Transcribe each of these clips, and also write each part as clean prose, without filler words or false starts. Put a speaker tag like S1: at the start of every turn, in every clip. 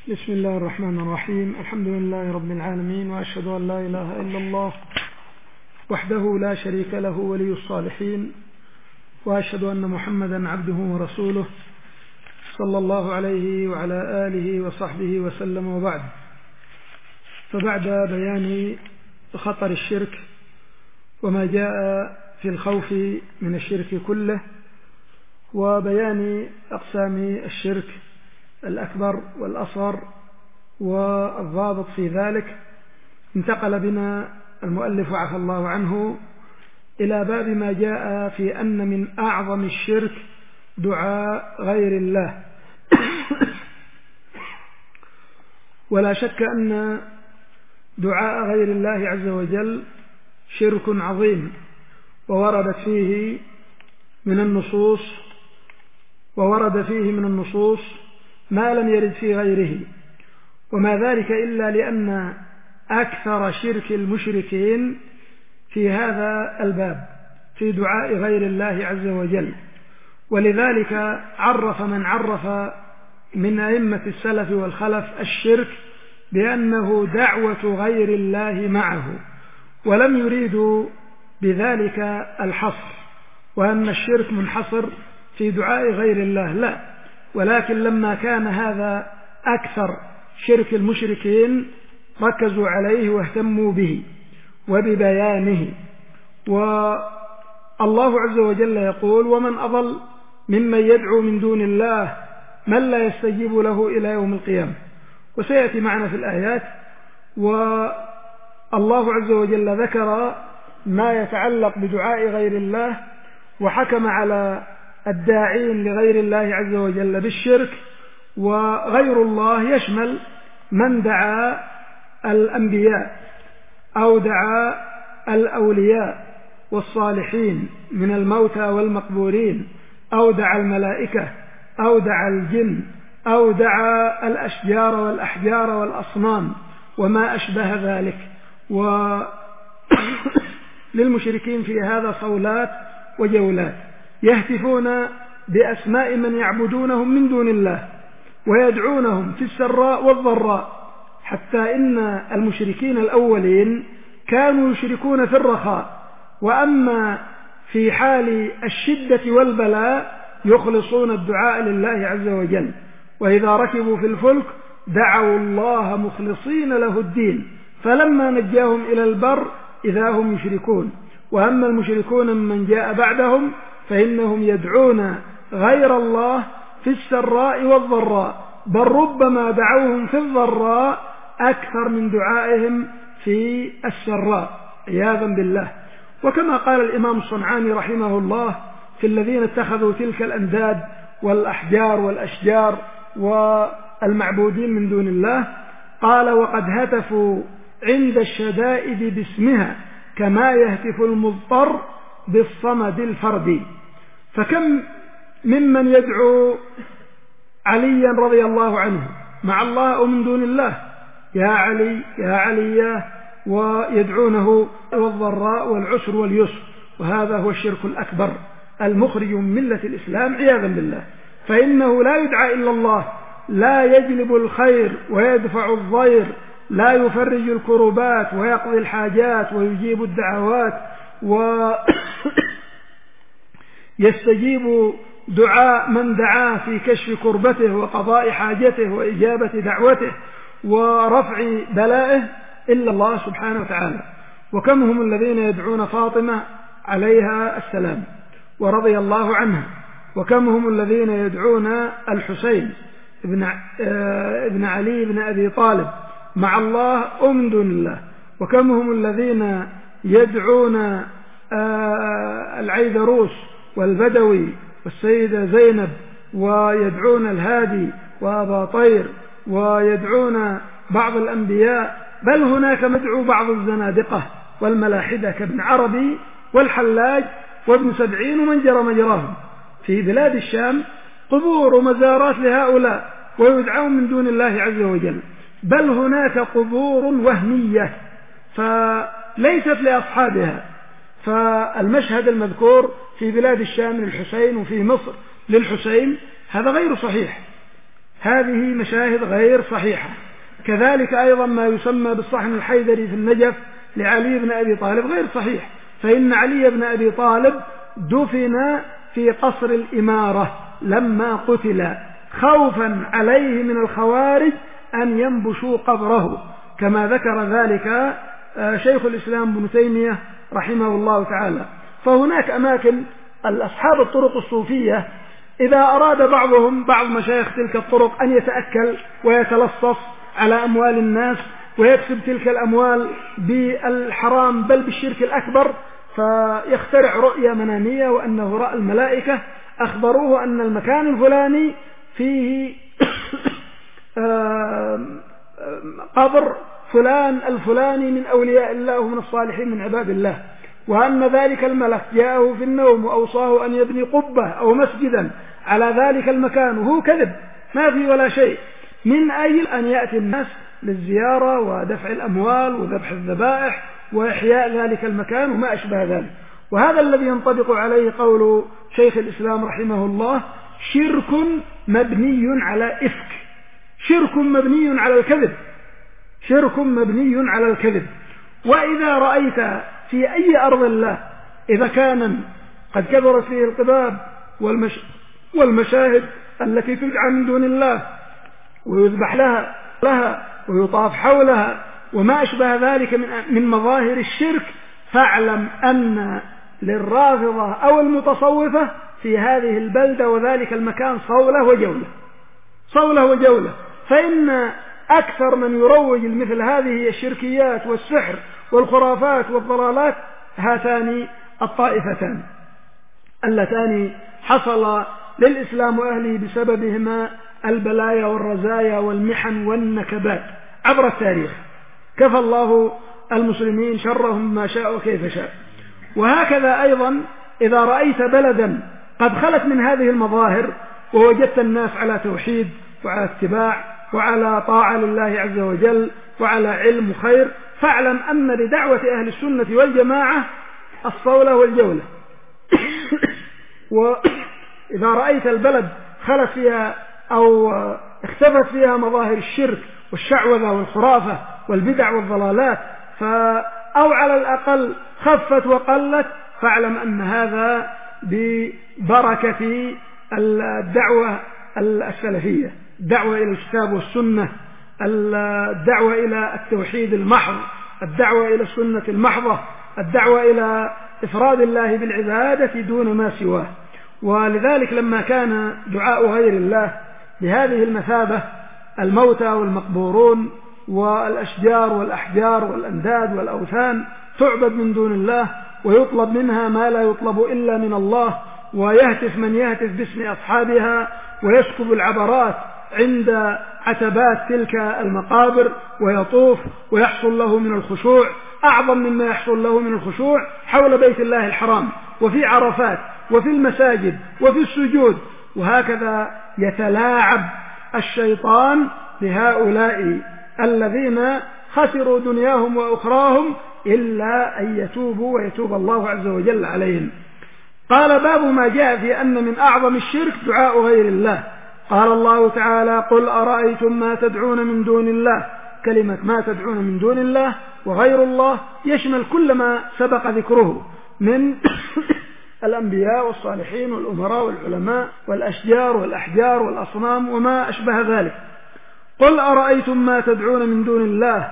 S1: بسم الله الرحمن الرحيم. الحمد لله رب العالمين، وأشهد أن لا إله إلا الله وحده لا شريك له ولي الصالحين، وأشهد أن محمدا عبده ورسوله صلى الله عليه وعلى آله وصحبه وسلم. وبعد، فبعد بيان خطر الشرك وما جاء في الخوف من الشرك كله، وبيان أقسام الشرك الأكبر والأصغر والضابط في ذلك، انتقل بنا المؤلف عفى الله عنه إلى باب ما جاء في أن من أعظم الشرك دعاء غير الله. ولا شك أن دعاء غير الله عز وجل شرك عظيم، وورد فيه من النصوص ما لم يرد في غيره، وما ذلك إلا لأن أكثر شرك المشركين في هذا الباب في دعاء غير الله عز وجل. ولذلك عرف من عرف من أئمة السلف والخلف الشرك بأنه دعوة غير الله معه، ولم يريدوا بذلك الحصر وأن الشرك منحصر في دعاء غير الله، لا، ولكن لما كان هذا أكثر شرك المشركين ركزوا عليه واهتموا به وببيانه. والله عز وجل يقول: ومن أضل ممن يدعو من دون الله من لا يستجيب له إلى يوم القيامة. وسيأتي معنا في الآيات. والله عز وجل ذكر ما يتعلق بدعاء غير الله، وحكم على الداعين لغير الله عز وجل بالشرك. وغير الله يشمل من دعا الأنبياء أو دعا الأولياء والصالحين من الموتى والمقبورين، أو دعا الملائكة، أو دعا الجن، أو دعا الأشجار والأحجار والأصنام وما أشبه ذلك. وللمشركين في هذا صولات وجولات، يهتفون بأسماء من يعبدونهم من دون الله ويدعونهم في السراء والضراء، حتى إن المشركين الأولين كانوا يشركون في الرخاء، وأما في حال الشدة والبلاء يخلصون الدعاء لله عز وجل. وإذا ركبوا في الفلك دعوا الله مخلصين له الدين فلما نجاهم إلى البر إذا هم يشركون. وأما المشركون من جاء بعدهم فإنهم يدعون غير الله في السراء والضراء، بل ربما دعوهم في الضراء أكثر من دعائهم في السراء عياذا بالله. وكما قال الإمام الصنعاني رحمه الله في الذين اتخذوا تلك الأنداد والأحجار والأشجار والمعبودين من دون الله، قال: وقد هتفوا عند الشدائد باسمها كما يهتف المضطر بالصمد الفردي. فكم ممن يدعو عليا رضي الله عنه مع الله أو من دون الله: يا علي يا علي، ويدعونه والضراء والعسر واليسر. وهذا هو الشرك الأكبر المخرج من ملة الإسلام عياذا بالله، فإنه لا يدعى إلا الله، لا يجلب الخير ويدفع الضير، لا يفرج الكربات ويقضي الحاجات ويجيب الدعوات ويستجيب دعاء من دعاه في كشف كربته وقضاء حاجته وإجابة دعوته ورفع بلائه إلا الله سبحانه وتعالى. وكم هم الذين يدعون فاطمة عليها السلام ورضي الله عنها، وكم هم الذين يدعون الحسين ابن علي بن أبي طالب مع الله أو من دون الله، وكم هم الذين يدعون العيدروس والبدوي والسيدة زينب، ويدعون الهادي وأبا طير، ويدعون بعض الأنبياء، بل هناك مدعو بعض الزنادقة والملاحدة كابن عربي والحلاج وابن سبعين ومن جرى مجراهم في بلاد الشام، قبور ومزارات لهؤلاء ويدعون من دون الله عز وجل، بل هناك قبور وهمية فليست لأصحابها. فالمشهد المذكور في بلاد الشام للحسين وفي مصر للحسين هذا غير صحيح، هذه مشاهد غير صحيحة. كذلك أيضا ما يسمى بالصحن الحيدري في النجف لعلي بن أبي طالب غير صحيح، فإن علي بن أبي طالب دفن في قصر الإمارة لما قتل خوفا عليه من الخوارج أن ينبشوا قبره، كما ذكر ذلك شيخ الإسلام ابن تيمية رحمه الله تعالى. فهناك أماكن أصحاب الطرق الصوفية إذا أراد بعض مشايخ تلك الطرق أن يتأكل ويتلصص على أموال الناس ويكسب تلك الأموال بالحرام بل بالشرك الأكبر، فيخترع رؤية منامية وأنه رأى الملائكة أخبروه أن المكان الفلاني فيه قبر فلان الفلاني من أولياء الله ومن الصالحين من عباد الله، وأن ذلك الملك جاءه في النوم وأوصاه أن يبني قبة أو مسجدا على ذلك المكان، وهو كذب ما في ولا شيء، من أجل أن يأتي الناس للزيارة ودفع الأموال وذبح الذبائح وإحياء ذلك المكان وما أشبه ذلك. وهذا الذي ينطبق عليه قول شيخ الإسلام رحمه الله: شرك مبني على إفك، شرك مبني على الكذب، شرك مبني على الكذب. وإذا رأيت في أي أرض الله إذا كان قد كثرت فيه القباب والمشاهد التي تدعى من دون الله ويذبح لها ويطاف حولها وما أشبه ذلك من مظاهر الشرك، فاعلم أن للرافضة أو المتصوفة في هذه البلدة وذلك المكان صولة وجولة. فإن أكثر من يروج مثل هذه الشركيات والسحر والخرافات والضلالات هاتان الطائفتان اللتان حصل للإسلام وأهله بسببهما البلايا والرزايا والمحن والنكبات عبر التاريخ، كفى الله المسلمين شرهم ما شاء وكيف شاء. وهكذا أيضا إذا رأيت بلدا قد خلت من هذه المظاهر ووجدت الناس على توحيد وعلى اتباع وعلى طاعة لله عز وجل وعلى علم وخير، فاعلم أن لدعوة أهل السنة والجماعة الصولة والجولة. وإذا رأيت البلد خلت فيها أو اختفت فيها مظاهر الشرك والشعوذة والخرافة والبدع والضلالات أو على الأقل خفت وقلت، فاعلم أن هذا ببركة الدعوة السلفية، الدعوة إلى الكتاب والسنة، الدعوة إلى التوحيد المحض، الدعوة إلى السنة المحضة، الدعوة إلى إفراد الله بالعبادة دون ما سواه. ولذلك لما كان دعاء غير الله بهذه المثابة، الموتى والمقبورون والأشجار والأحجار والأنداد والأوثان تعبد من دون الله ويطلب منها ما لا يطلب إلا من الله، ويهتف من يهتف باسم أصحابها ويسكب العبرات عند عتبات تلك المقابر ويطوف ويحصل له من الخشوع أعظم مما يحصل له من الخشوع حول بيت الله الحرام وفي عرفات وفي المساجد وفي السجود. وهكذا يتلاعب الشيطان بهؤلاء الذين خسروا دنياهم وأخراهم إلا أن يتوبوا ويتوب الله عز وجل عليهم. قال: باب ما جاء في أن من أعظم الشرك دعاء غير الله. قال الله تعالى: قل أرأيتم ما تدعون من دون الله. كلمة ما تدعون من دون الله وغير الله يشمل كل ما سبق ذكره من الأنبياء والصالحين والأمراء والعلماء والأشجار والأحجار والأصنام وما أشبه ذلك. قل أرأيتم ما تدعون من دون الله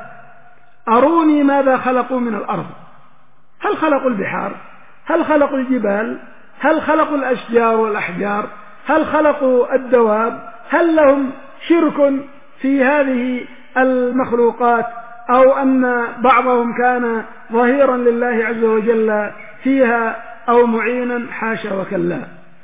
S1: أروني ماذا خلقوا من الأرض. هل خلقوا البحار؟ هل خلقوا الجبال؟ هل خلقوا الأشجار والأحجار؟ هل خلقوا الدواب؟ هل لهم شرك في هذه المخلوقات أو أن بعضهم كان ظهيرا لله عز وجل فيها أو معينا؟ حاشا وكلا.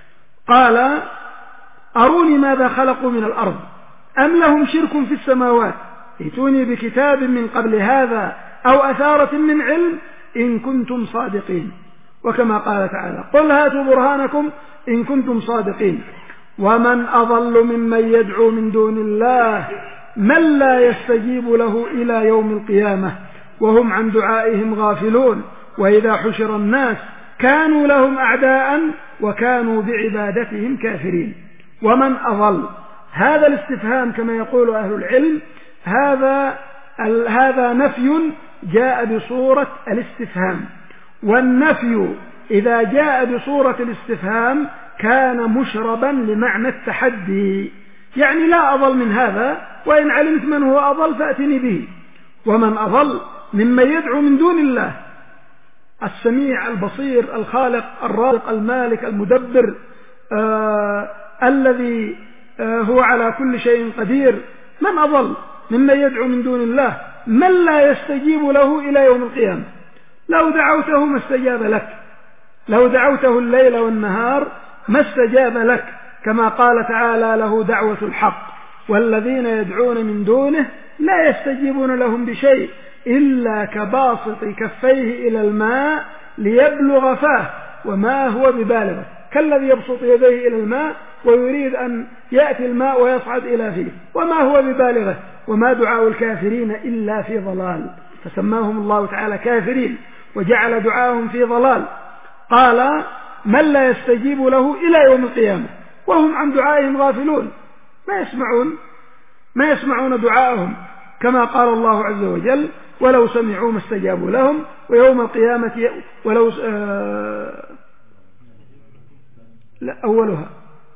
S1: قال: أروني ماذا خلقوا من الأرض أم لهم شرك في السماوات ائتوني بكتاب من قبل هذا أو أثارة من علم إن كنتم صادقين. وكما قال تعالى: قل هاتوا برهانكم إن كنتم صادقين. ومن أضل ممن يدعو من دون الله من لا يستجيب له إلى يوم القيامة وهم عن دعائهم غافلون وإذا حشر الناس كانوا لهم أعداء وكانوا بعبادتهم كافرين. ومن أضل هذا الاستفهام كما يقول أهل العلم هذا نفي جاء بصورة الاستفهام، والنفي إذا جاء بصورة الاستفهام كان مشربا لمعنى التحدي، يعني لا أضل من هذا، وإن علمت من هو أضل فأتني به. ومن أضل ممن يدعو من دون الله السميع البصير الخالق الرازق المالك المدبر الذي هو على كل شيء قدير. من أضل ممن يدعو من دون الله من لا يستجيب له إلى يوم القيامة. لو دعوته ما استجاب لك، لو دعوته الليل والنهار ما استجاب لك، كما قال تعالى له دعوة الحق والذين يدعون من دونه لا يستجيبون لهم بشيء إلا كباسط كفيه إلى الماء ليبلغ فاه وما هو ببالغه، كالذي يبسط يديه إلى الماء ويريد أن يأتي الماء ويصعد إلى فيه وما هو ببالغه، وما دعاء الكافرين إلا في ضلال. فسماهم الله تعالى كافرين وجعل دعاءهم في ضلال. قال من لا يستجيب له إلى يوم القيامة وهم عن دعائهم غافلون، ما يسمعون دعاءهم، كما قال الله عز وجل ولو سمعوا ما استجابوا لهم ويوم القيامة ولو لا أولها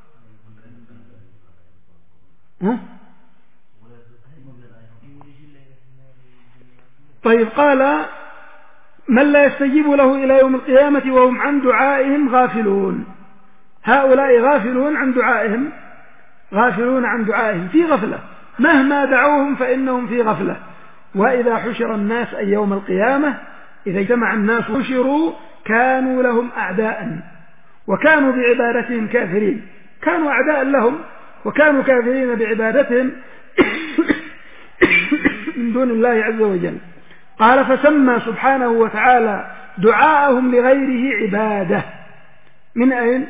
S1: طيب. قال من لا يستجيب له إلى يوم القيامة وهم عن دعائهم غافلون. هؤلاء غافلون عن دعائهم، غافلون عن دعائهم في غفلة، مهما دعوهم فإنهم في غفلة. وإذا حشر الناس أي يوم القيامة إذا اجتمع الناس حشروا كانوا لهم أعداء وكانوا بعبادتهم كافرين، كانوا أعداء لهم وكانوا كافرين بعبادتهم من دون الله عز وجل. قال فسمى سبحانه وتعالى دعاءهم لغيره عبادة. من أين؟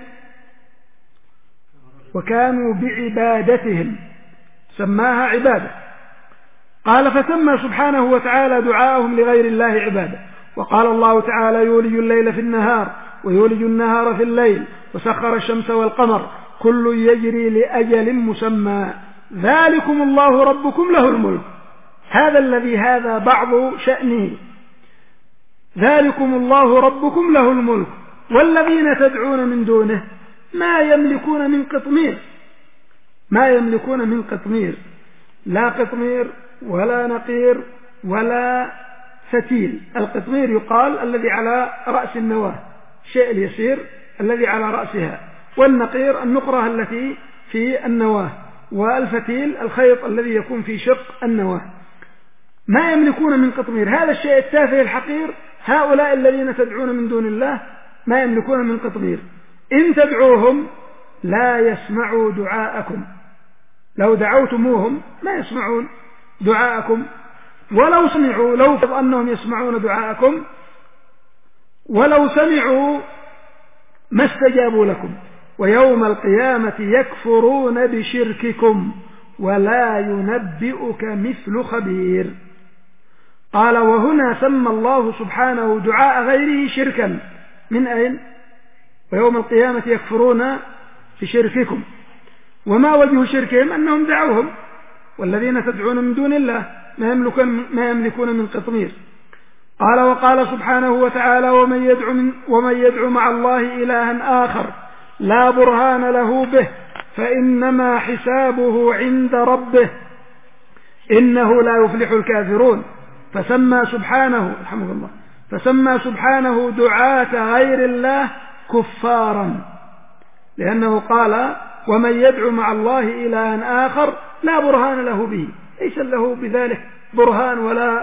S1: وكانوا بعبادتهم سماها عبادة. قال فسمى سبحانه وتعالى دعاءهم لغير الله عبادة. وقال الله تعالى يولج الليل في النهار ويولج النهار في الليل وسخر الشمس والقمر كل يجري لأجل مسمى ذلكم الله ربكم له الملك. هذا بعض شأنه، ذلكم الله ربكم له الملك والذين تدعون من دونه ما يملكون من قطمير، ما يملكون من قطمير، لا قطمير ولا نقير ولا فتيل. القطمير يقال الذي على رأس النواة، الشيء اليسير الذي على رأسها، والنقير النقرة التي في النواة، والفتيل الخيط الذي يكون في شق النواة. ما يملكون من قطمير، هذا الشيء التافه الحقير. هؤلاء الذين تدعون من دون الله ما يملكون من قطمير، إن تدعوهم لا يسمعوا دعاءكم، لو دعوتموهم ما يسمعون دعاءكم، ولو سمعوا لو فرض أنهم يسمعون دعاءكم ولو سمعوا ما استجابوا لكم ويوم القيامة يكفرون بشرككم ولا ينبئك مثل خبير. قال وهنا سمى الله سبحانه دعاء غيره شركا. من أين؟ ويوم القيامة يكفرون بشرككم. وما وجه شركهم؟ أنهم دعوهم، والذين تدعون من دون الله ما يملكون من قطمير. قال وقال سبحانه وتعالى ومن يدعو مع الله إلها آخر لا برهان له به فإنما حسابه عند ربه إنه لا يفلح الكافرون. فسمى سبحانه دعاة غير الله كفارا، لأنه قال ومن يدعو مع الله إلها آخر لا برهان له به، ليس له بذلك برهان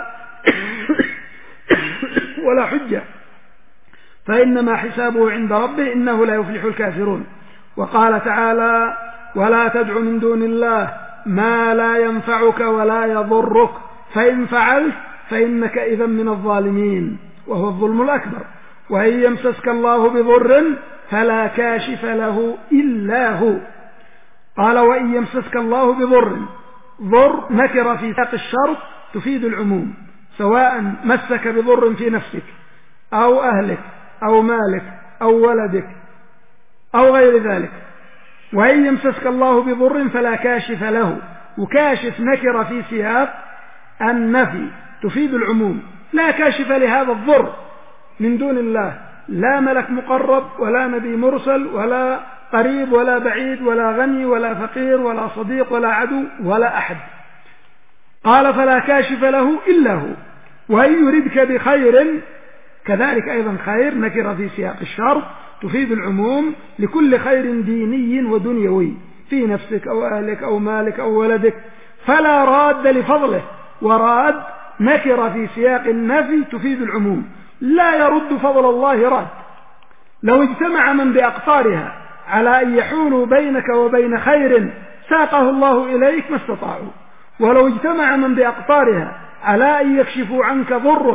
S1: ولا حجة، فإنما حسابه عند ربه إنه لا يفلح الكافرون. وقال تعالى ولا تدع من دون الله ما لا ينفعك ولا يضرك فإن فعلت فإنك إذا من الظالمين وهو الظلم الأكبر. وإن يمسسك الله بضر فلا كاشف له إلا هو. قال وإن يمسسك الله بضر، ضر نكر في سياق الشرط تفيد العموم، سواء مسك بضر في نفسك أو أهلك أو مالك أو ولدك أو غير ذلك، وإن يمسسك الله بضر فلا كاشف له، وكاشف نكرة في سياق النفي تفيد العموم، لا كاشف لهذا الضر من دون الله، لا ملك مقرب ولا نبي مرسل ولا قريب ولا بعيد ولا غني ولا فقير ولا صديق ولا عدو ولا أحد. قال فلا كاشف له إلا هو. وإن يردك بخير، كذلك أيضا خير نكرة في سياق الشرط تفيد العموم لكل خير ديني ودنيوي في نفسك أو أهلك أو مالك أو ولدك، فلا راد لفضله. وراد نكرة في سياق النفي تفيد العموم، لا يرد فضل الله راد. لو اجتمع من بأقطارها على أن يحولوا بينك وبين خير ساقه الله إليك ما استطاعوا، ولو اجتمع من بأقطارها على أن يكشفوا عنك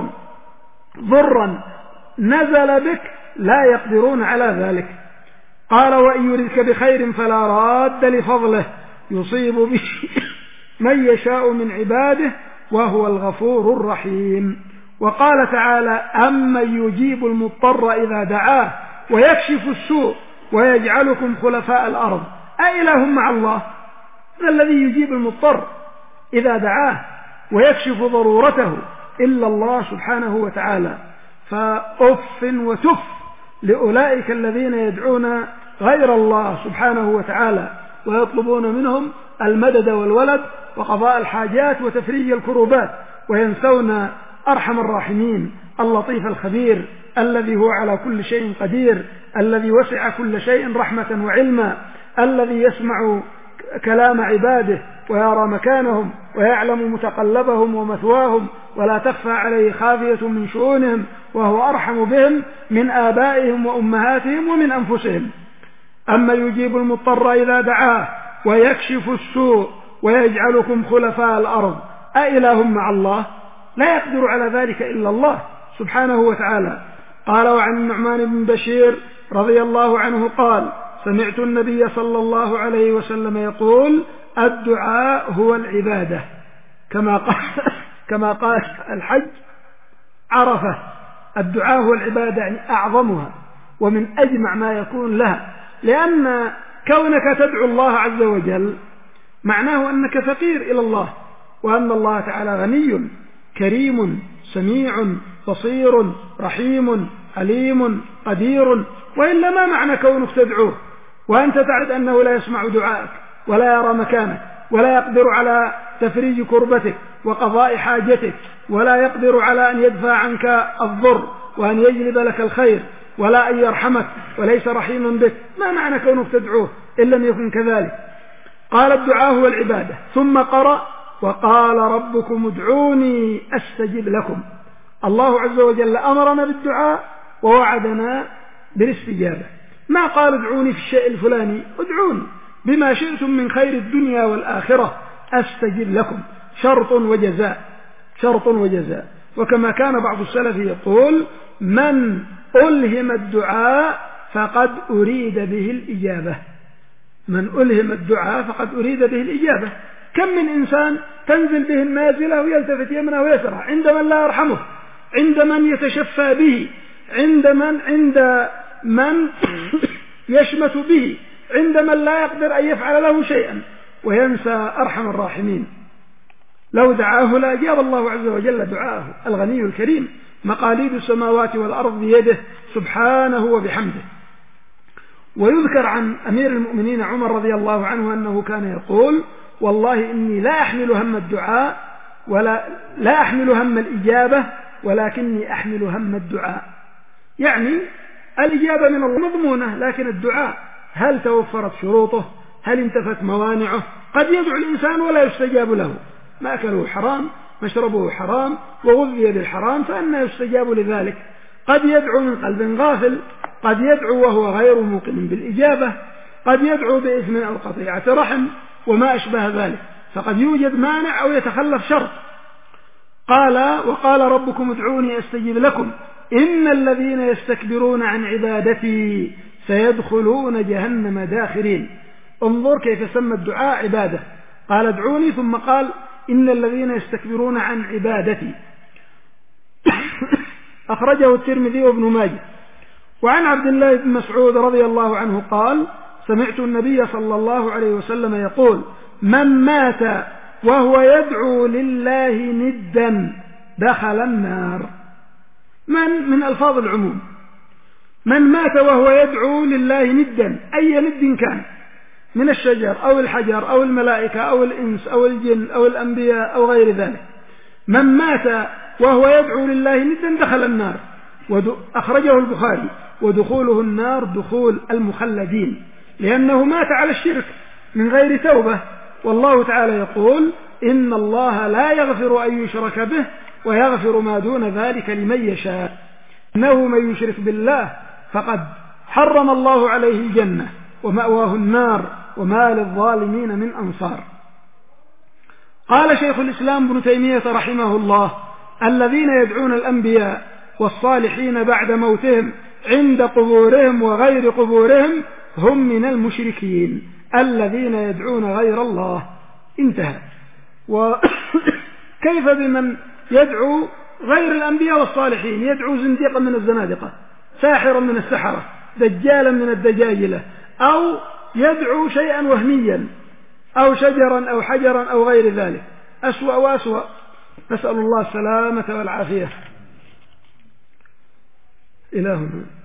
S1: ضرا نزل بك لا يقدرون على ذلك. قال وإن يردك بخير فلا راد لفضله يصيب به من يشاء من عباده وهو الغفور الرحيم. وقال تعالى أمن يجيب المضطر إذا دعاه ويكشف السوء ويجعلكم خلفاء الأرض أإله مع الله؟ الذي يجيب المضطر إذا دعاه ويكشف ضرورته إلا الله سبحانه وتعالى. فأف وتف لأولئك الذين يدعون غير الله سبحانه وتعالى ويطلبون منهم المدد والولد وقضاء الحاجات وتفريج الكروبات، وينسون أرحم الراحمين اللطيف الخبير الذي هو على كل شيء قدير، الذي وسع كل شيء رحمة وعلما، الذي يسمع كلام عباده ويرى مكانهم ويعلم متقلبهم ومثواهم ولا تخفى عليه خافية من شؤونهم، وهو أرحم بهم من آبائهم وأمهاتهم ومن أنفسهم. أما يجيب المضطر إذا دعاه ويكشف السوء ويجعلكم خلفاء الأرض أإله مع الله؟ لا يقدر على ذلك إلا الله سبحانه وتعالى. قال وعن النعمان بن بشير رضي الله عنه قال سمعت النبي صلى الله عليه وسلم يقول الدعاء هو العبادة، كما قال الحج عرفة. الدعاء هو العبادة يعني أعظمها ومن أجمع ما يكون لها، لأن كونك تدعو الله عز وجل معناه أنك فقير إلى الله، وأن الله تعالى غني كريم سميع بصير رحيم عليم قدير. وإلا ما معنى كونك تدعوه وأنت تعرف أنه لا يسمع دعائك ولا يرى مكانك ولا يقدر على تفريج كربتك وقضاء حاجتك ولا يقدر على أن يدفع عنك الضر وأن يجلب لك الخير ولا أن يرحمك وليس رحيما بك؟ ما معنى كونك تدعوه إن لم يكن كذلك؟ قال الدعاء هو العبادة. ثم قرأ وقال ربكم ادعوني أستجب لكم. الله عز وجل أمرنا بالدعاء ووعدنا بالاستجابة، ما قال ادعوني في الشيء الفلاني، ادعوني بما شئتم من خير الدنيا والآخرة أستجب لكم. شرط وجزاء. وكما كان بعض السلف يقول من ألهم الدعاء فقد أريد به الإجابة. من ألهم الدعاء فقد أريد به الإجابة. كم من إنسان تنزل به النازلة ويلتفت يمنه ويسره عند من لا يرحمه، عند من يتشفى به، عند من يشمت به، عند من لا يقدر أن يفعل له شيئا، وينسى أرحم الراحمين. لو دعاه لأجاب الله عز وجل دعاه الغني الكريم، مقاليد السماوات والأرض بيده سبحانه وبحمده. ويذكر عن أمير المؤمنين عمر رضي الله عنه أنه كان يقول والله إني لا أحمل هم الدعاء ولا لا أحمل هم الإجابة ولكني أحمل هم الدعاء. يعني الإجابة من الله مضمونة، لكن الدعاء هل توفرت شروطه؟ هل انتفت موانعه؟ قد يدعو الإنسان ولا يستجاب له، مأكله حرام مشربه حرام وغذي بالحرام، فأنه يستجاب لذلك. قد يدعو من قلب غافل، قد يدعو وهو غير موقن بالإجابة، قد يدعو بإثم أو قطيعة رحم وما أشبه ذلك، فقد يوجد مانع أو يتخلف شرط. قال وقال ربكم ادعوني أستجب لكم إن الذين يستكبرون عن عبادتي سيدخلون جهنم داخرين. انظر كيف سمى الدعاء عبادة، قال ادعوني ثم قال إن الذين يستكبرون عن عبادتي. أخرجه الترمذي وابن ماجه. وعن عبد الله بن مسعود رضي الله عنه قال سمعت النبي صلى الله عليه وسلم يقول: من مات وهو يدعو لله ندا دخل النار. من ألفاظ العموم، من مات وهو يدعو لله ندا، أي ند كان، من الشجر أو الحجر أو الملائكة أو الإنس أو الجن أو الأنبياء أو غير ذلك، من مات وهو يدعو لله ندا دخل النار. أخرجه البخاري. ودخوله النار دخول المخلدين، لأنه مات على الشرك من غير توبة. والله تعالى يقول: إن الله لا يغفر أن يشرك به ويغفر ما دون ذلك لمن يشاء. إنه من يشرك بالله فقد حرم الله عليه الجنة ومأواه النار وما للظالمين من أنصار. قال شيخ الإسلام ابن تيمية رحمه الله: الذين يدعون الأنبياء والصالحين بعد موتهم عند قبورهم وغير قبورهم هم من المشركين الذين يدعون غير الله. انتهى. وكيف بمن يدعو غير الأنبياء والصالحين؟ يدعو زنديقا من الزنادقة، ساحرا من السحرة، دجالا من الدجاجلة، أو يدعو شيئا وهميا أو شجرا أو حجرا أو غير ذلك، أسوأ وأسوأ. نسأل الله السلامة والعافية. إلهنا